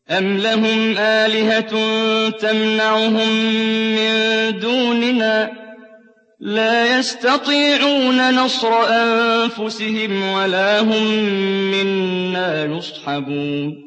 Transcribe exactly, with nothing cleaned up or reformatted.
أَمْ لَهُمْ آلِهَةٌ تَمْنَعُهُم مِّن دُونِنَا ۚ لَا يَسْتَطِيعُونَ نَصْرَ أَنفُسِهِمْ وَلَا هُم مِّنَّا يُصْحَبُونَ